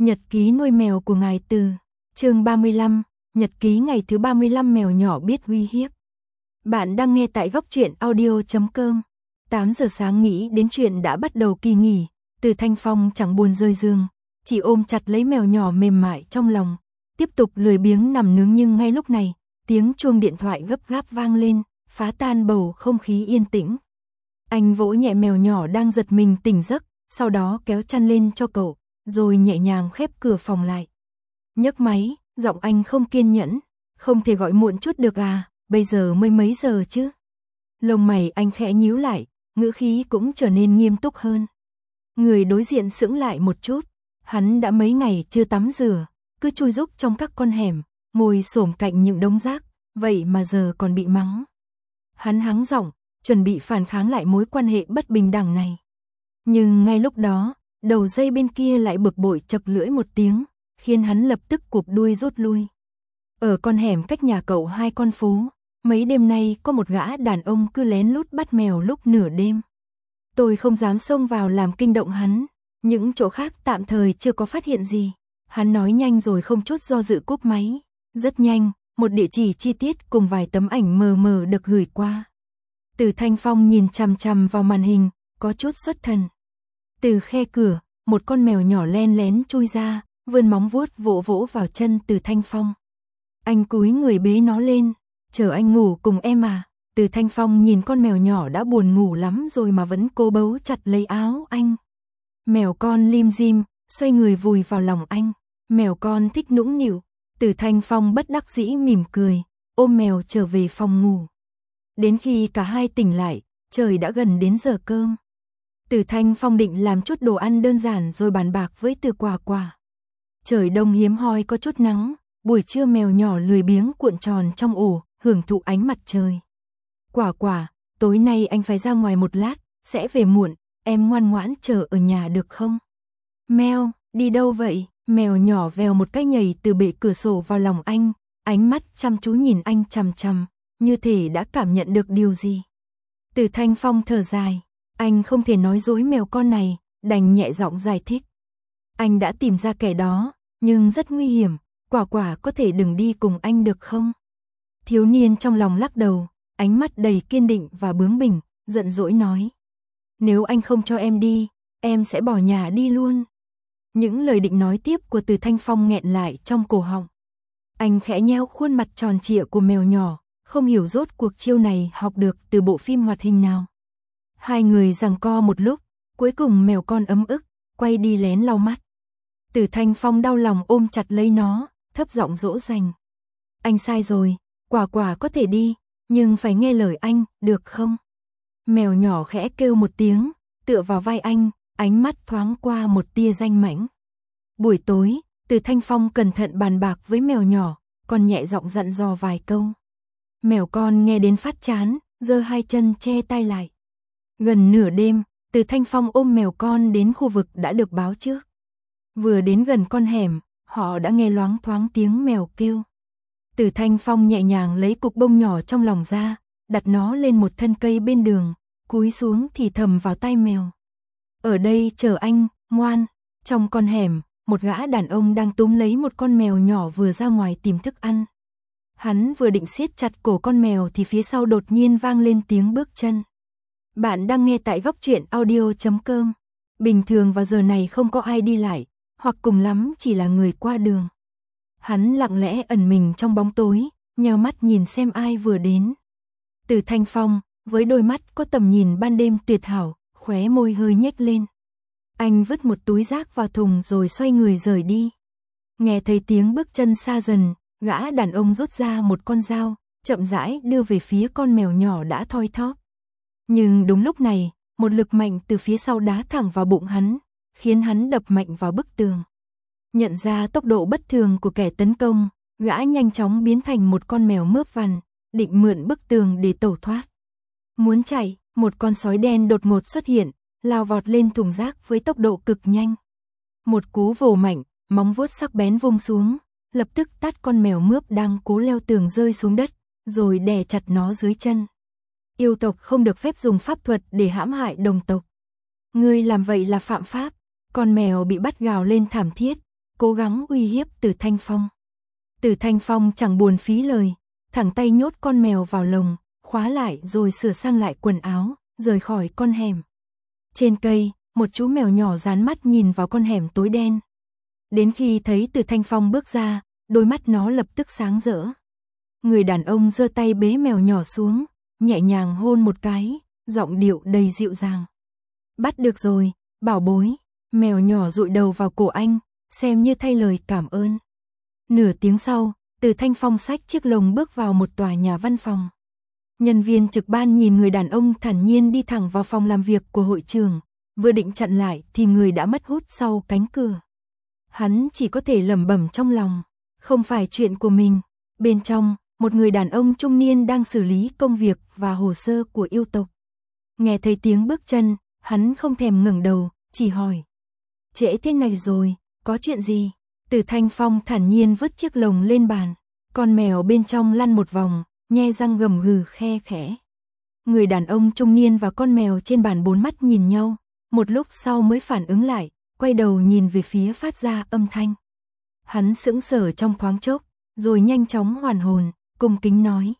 Nhật ký nuôi mèo của ngài Từ. Chương 35, Nhật ký ngày thứ 35 mèo nhỏ biết uy hiếp. Bạn đang nghe tại góc truyện audio.com. 8 giờ sáng nghĩ đến chuyện đã bắt đầu kỳ nghỉ, Từ Thanh Phong chẳng buồn rời giường, chỉ ôm chặt lấy mèo nhỏ mềm mại trong lòng, tiếp tục lười biếng nằm nướng. Nhưng ngay lúc này, tiếng chuông điện thoại gấp gáp vang lên, phá tan bầu không khí yên tĩnh. Anh vỗ nhẹ mèo nhỏ đang giật mình tỉnh giấc, sau đó kéo chăn lên cho cậu, rồi nhẹ nhàng khép cửa phòng lại. Nhấc máy, giọng anh không kiên nhẫn, không thể gọi muộn chút được à, bây giờ mới mấy giờ chứ. Lông mày anh khẽ nhíu lại, ngữ khí cũng trở nên nghiêm túc hơn. Người đối diện sững lại một chút, hắn đã mấy ngày chưa tắm rửa, cứ chui rúc trong các con hẻm, ngồi xổm cạnh những đống rác, vậy mà giờ còn bị mắng. Hắn hắng giọng, chuẩn bị phản kháng lại mối quan hệ bất bình đẳng này. Nhưng ngay lúc đó, đầu dây bên kia lại bực bội chậc lưỡi một tiếng, khiến hắn lập tức cụp đuôi rút lui. Ở con hẻm cách nhà cậu 2 con phố, mấy đêm nay có một gã đàn ông cứ lén lút bắt mèo lúc nửa đêm. Tôi không dám xông vào làm kinh động hắn, những chỗ khác tạm thời chưa có phát hiện gì. Hắn nói nhanh rồi không chút do dự cúp máy. Rất nhanh, một địa chỉ chi tiết cùng vài tấm ảnh mờ mờ được gửi qua. Từ Thanh Phong nhìn chằm chằm vào màn hình, có chút xuất thần. Từ khe cửa, một con mèo nhỏ len lén chui ra, vươn móng vuốt vỗ vỗ vào chân Từ Thanh Phong. Anh cúi người bế nó lên, chờ anh ngủ cùng em à. Từ Thanh Phong nhìn con mèo nhỏ đã buồn ngủ lắm rồi mà vẫn cố bấu chặt lấy áo anh. Mèo con lim dim, xoay người vùi vào lòng anh. Mèo con thích nũng nịu. Từ Thanh Phong bất đắc dĩ mỉm cười, ôm mèo trở về phòng ngủ. Đến khi cả hai tỉnh lại, trời đã gần đến giờ cơm. Từ Thanh Phong định làm chút đồ ăn đơn giản rồi bàn bạc với Từ Quả Quả. Trời đông hiếm hoi có chút nắng, buổi trưa mèo nhỏ lười biếng cuộn tròn trong ổ, hưởng thụ ánh mặt trời. Quả Quả, tối nay anh phải ra ngoài một lát, sẽ về muộn, em ngoan ngoãn chờ ở nhà được không? Mèo, đi đâu vậy? Mèo nhỏ vèo một cái nhảy từ bệ cửa sổ vào lòng anh, ánh mắt chăm chú nhìn anh chằm chằm, như thể đã cảm nhận được điều gì. Từ Thanh Phong thở dài, anh không thể nói dối mèo con này, đành nhẹ giọng giải thích. Anh đã tìm ra kẻ đó, nhưng rất nguy hiểm, Quả Quả có thể đừng đi cùng anh được không? Thiếu niên trong lòng lắc đầu, ánh mắt đầy kiên định và bướng bỉnh, giận dỗi nói. Nếu anh không cho em đi, em sẽ bỏ nhà đi luôn. Những lời định nói tiếp của Từ Thanh Phong nghẹn lại trong cổ họng. Anh khẽ nheo khuôn mặt tròn trịa của mèo nhỏ, không hiểu rốt cuộc chiêu này học được từ bộ phim hoạt hình nào. Hai người giằng co một lúc, cuối cùng mèo con ấm ức, quay đi lén lau mắt. Từ Thanh Phong đau lòng ôm chặt lấy nó, thấp giọng dỗ dành. Anh sai rồi, Quả Quả có thể đi, nhưng phải nghe lời anh, được không? Mèo nhỏ khẽ kêu một tiếng, tựa vào vai anh, ánh mắt thoáng qua một tia danh mãnh. Buổi tối, Từ Thanh Phong cẩn thận bàn bạc với mèo nhỏ, còn nhẹ giọng dặn dò vài câu. Mèo con nghe đến phát chán, giơ hai chân che tai lại. Gần nửa đêm, Từ Thanh Phong ôm mèo con đến khu vực đã được báo trước. Vừa đến gần con hẻm, họ đã nghe loáng thoáng tiếng mèo kêu. Từ Thanh Phong nhẹ nhàng lấy cục bông nhỏ trong lòng ra, đặt nó lên một thân cây bên đường, cúi xuống thì thầm vào tai mèo. Ở đây chờ anh, ngoan. Trong con hẻm, một gã đàn ông đang túm lấy một con mèo nhỏ vừa ra ngoài tìm thức ăn. Hắn vừa định siết chặt cổ con mèo thì phía sau đột nhiên vang lên tiếng bước chân. Bạn đang nghe tại góc truyện audio.com. Bình thường vào giờ này không có ai đi lại, hoặc cùng lắm chỉ là người qua đường. Hắn lặng lẽ ẩn mình trong bóng tối, nheo mắt nhìn xem ai vừa đến. Từ Thanh Phong, với đôi mắt có tầm nhìn ban đêm tuyệt hảo, khóe môi hơi nhếch lên. Anh vứt một túi rác vào thùng rồi xoay người rời đi. Nghe thấy tiếng bước chân xa dần, gã đàn ông rút ra một con dao, chậm rãi đưa về phía con mèo nhỏ đã thoi thóp. Nhưng đúng lúc này, một lực mạnh từ phía sau đá thẳng vào bụng hắn, khiến hắn đập mạnh vào bức tường. Nhận ra tốc độ bất thường của kẻ tấn công, gã nhanh chóng biến thành một con mèo mướp vằn, định mượn bức tường để tẩu thoát. Muốn chạy, một con sói đen đột ngột xuất hiện, lao vọt lên thùng rác với tốc độ cực nhanh. Một cú vồ mạnh, móng vuốt sắc bén vung xuống, lập tức tát con mèo mướp đang cố leo tường rơi xuống đất, rồi đè chặt nó dưới chân. Yêu tộc không được phép dùng pháp thuật để hãm hại đồng tộc. Ngươi làm vậy là phạm pháp. Con mèo bị bắt gào lên thảm thiết, cố gắng uy hiếp Từ Thanh Phong. Từ Thanh Phong chẳng buồn phí lời, thẳng tay nhốt con mèo vào lồng, khóa lại rồi sửa sang lại quần áo, rời khỏi con hẻm. Trên cây, một chú mèo nhỏ dán mắt nhìn vào con hẻm tối đen. Đến khi thấy Từ Thanh Phong bước ra, đôi mắt nó lập tức sáng rỡ. Người đàn ông giơ tay bế mèo nhỏ xuống, nhẹ nhàng hôn một cái, giọng điệu đầy dịu dàng. Bắt được rồi, bảo bối. Mèo nhỏ dụi đầu vào cổ anh, xem như thay lời cảm ơn. Nửa tiếng sau, Từ Thanh Phong xách chiếc lồng bước vào một tòa nhà văn phòng. Nhân viên trực ban nhìn người đàn ông thản nhiên đi thẳng vào phòng làm việc của hội trưởng, vừa định chặn lại thì người đã mất hút sau cánh cửa. Hắn chỉ có thể lẩm bẩm trong lòng, không phải chuyện của mình. Bên trong, một người đàn ông trung niên đang xử lý công việc và hồ sơ của yêu tộc. Nghe thấy tiếng bước chân, hắn không thèm ngẩng đầu, chỉ hỏi. Trễ thế này rồi, có chuyện gì? Từ Thanh Phong thản nhiên vứt chiếc lồng lên bàn. Con mèo bên trong lăn một vòng, nhe răng gầm gừ khe khẽ. Người đàn ông trung niên và con mèo trên bàn bốn mắt nhìn nhau, một lúc sau mới phản ứng lại, quay đầu nhìn về phía phát ra âm thanh. Hắn sững sờ trong thoáng chốc, rồi nhanh chóng hoàn hồn, cung kính nói.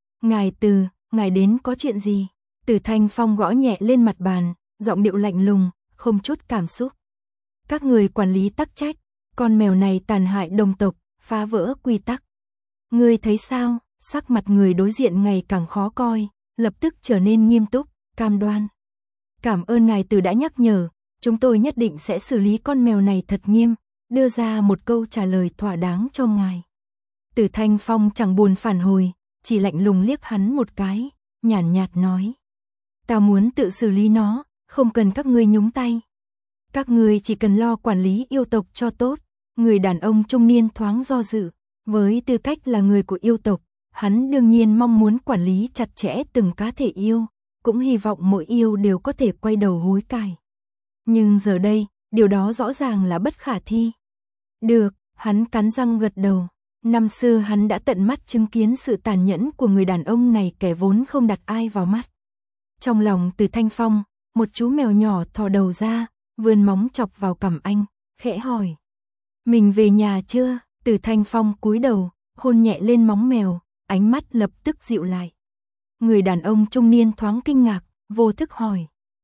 Ngài đến có chuyện gì? Từ Thanh Phong gõ nhẹ lên mặt bàn, giọng điệu lạnh lùng, không chút cảm xúc. Các người quản lý tắc trách, con mèo này tàn hại đồng tộc, phá vỡ quy tắc. Ngươi thấy sao? Sắc mặt người đối diện ngày càng khó coi, lập tức trở nên nghiêm túc, cam đoan. Cảm ơn ngài Từ đã nhắc nhở, chúng tôi nhất định sẽ xử lý con mèo này thật nghiêm, đưa ra một câu trả lời thỏa đáng cho ngài. Từ Thanh Phong chẳng buồn phản hồi, chỉ lạnh lùng liếc hắn một cái, nhàn nhạt nói. Ta muốn tự xử lý nó, không cần các ngươi nhúng tay. Các ngươi chỉ cần lo quản lý yêu tộc cho tốt. Người đàn ông trung niên thoáng do dự, với tư cách là người của yêu tộc, hắn đương nhiên mong muốn quản lý chặt chẽ từng cá thể yêu, cũng hy vọng mỗi yêu đều có thể quay đầu hối cải. Nhưng giờ đây, điều đó rõ ràng là bất khả thi. Được, hắn cắn răng gật đầu. Năm xưa hắn đã tận mắt chứng kiến sự tàn nhẫn của người đàn ông này, kẻ vốn không đặt ai vào mắt. Trong lòng Từ Thanh Phong, một chú mèo nhỏ thò đầu ra, vươn móng chọc vào cằm anh, khẽ hỏi. Mình về nhà chưa? Từ Thanh Phong cúi đầu, hôn nhẹ lên móng mèo, ánh mắt lập tức dịu lại. Người đàn ông trung niên thoáng kinh ngạc, vô thức hỏi.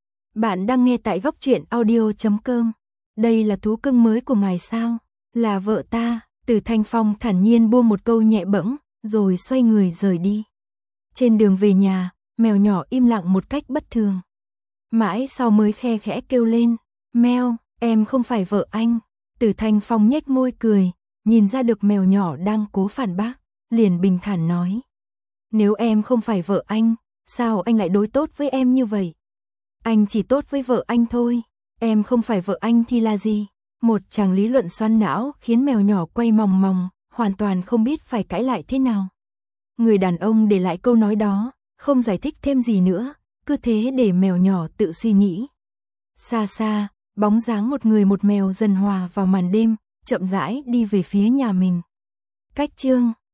Bạn đang nghe tại Góc Truyện Audio.com. Đây là thú cưng mới của ngài sao? Là vợ ta. Từ Thanh Phong thản nhiên buông một câu nhẹ bẫng, rồi xoay người rời đi. Trên đường về nhà, mèo nhỏ im lặng một cách bất thường. Mãi sau mới khe khẽ kêu lên. Mèo, em không phải vợ anh. Từ Thanh Phong nhếch môi cười, nhìn ra được mèo nhỏ đang cố phản bác, liền bình thản nói. Nếu em không phải vợ anh, sao anh lại đối tốt với em như vậy? Anh chỉ tốt với vợ anh thôi, em không phải vợ anh thì là gì? Một tràng lý luận xoắn não khiến mèo nhỏ quay mòng mòng, hoàn toàn không biết phải cãi lại thế nào. Người đàn ông để lại câu nói đó, không giải thích thêm gì nữa, cứ thế để mèo nhỏ tự suy nghĩ. Xa xa, bóng dáng một người một mèo dần hòa vào màn đêm, chậm rãi đi về phía nhà mình. Cách chương